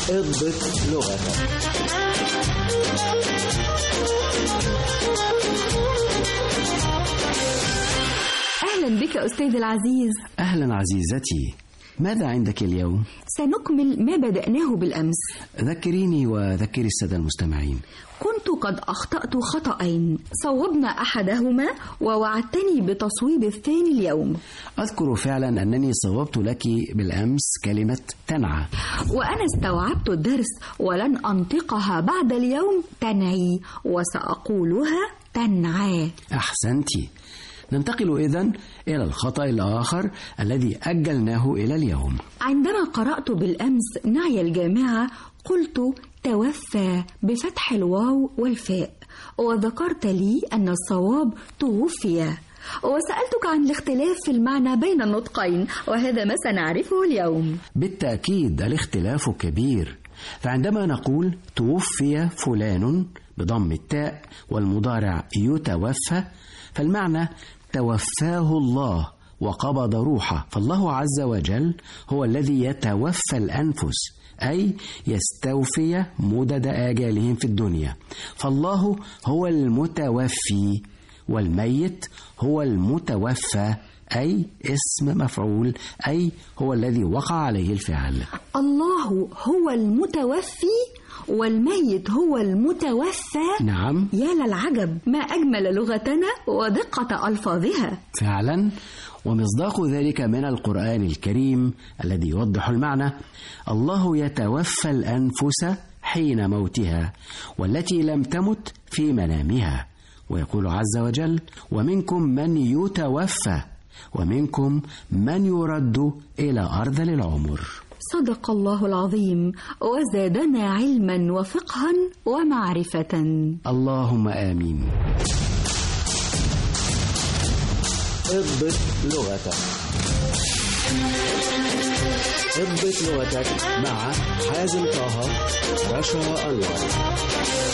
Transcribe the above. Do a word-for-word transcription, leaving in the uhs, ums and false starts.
اضبط لغتك. أهلا بك أستاذ العزيز. أهلا عزيزتي، ماذا عندك اليوم؟ سنكمل ما بدأناه بالأمس. ذكريني وذكري السادة المستمعين. كنت قد أخطأت خطأين، صوبنا أحدهما ووعدتني بتصويب الثاني اليوم. أذكر فعلا أنني صوبت لك بالأمس كلمة تنعى، وأنا استوعبت الدرس ولن أنطقها بعد اليوم تنعي، وسأقولها تنعى. أحسنتي. ننتقل إذن إلى الخطأ الآخر الذي أجلناه إلى اليوم. عندما قرأت بالأمس نعي الجامعة قلت توفى بفتح الواو والفاء، وذكرت لي أن الصواب توفي، وسألتك عن الاختلاف في المعنى بين النطقين، وهذا ما سنعرفه اليوم. بالتأكيد الاختلاف كبير، فعندما نقول توفي فلان بضم التاء والمضارع يتوفى، فالمعنى توفاه الله وقبض روحه، فالله عز وجل هو الذي يتوفى الأنفس، أي يستوفي مدد آجالهم في الدنيا، فالله هو المتوفي، والميت هو المتوفى، أي اسم مفعول، أي هو الذي وقع عليه الفعل. الله هو المتوفي والميت هو المتوفى. نعم. يا للعجب، ما أجمل لغتنا ودقة ألفاظها. فعلا، ومصداق ذلك من القرآن الكريم الذي يوضح المعنى: الله يتوفى الأنفس حين موتها والتي لم تمت في منامها، ويقول عز وجل: ومنكم من يتوفى ومنكم من يرد إلى أرذل العمر. صدق الله العظيم، وزادنا علما وفقها ومعرفة. اللهم آمين. اضبط لغتك. اضبط لغتك مع حازم طه، رشا أنور.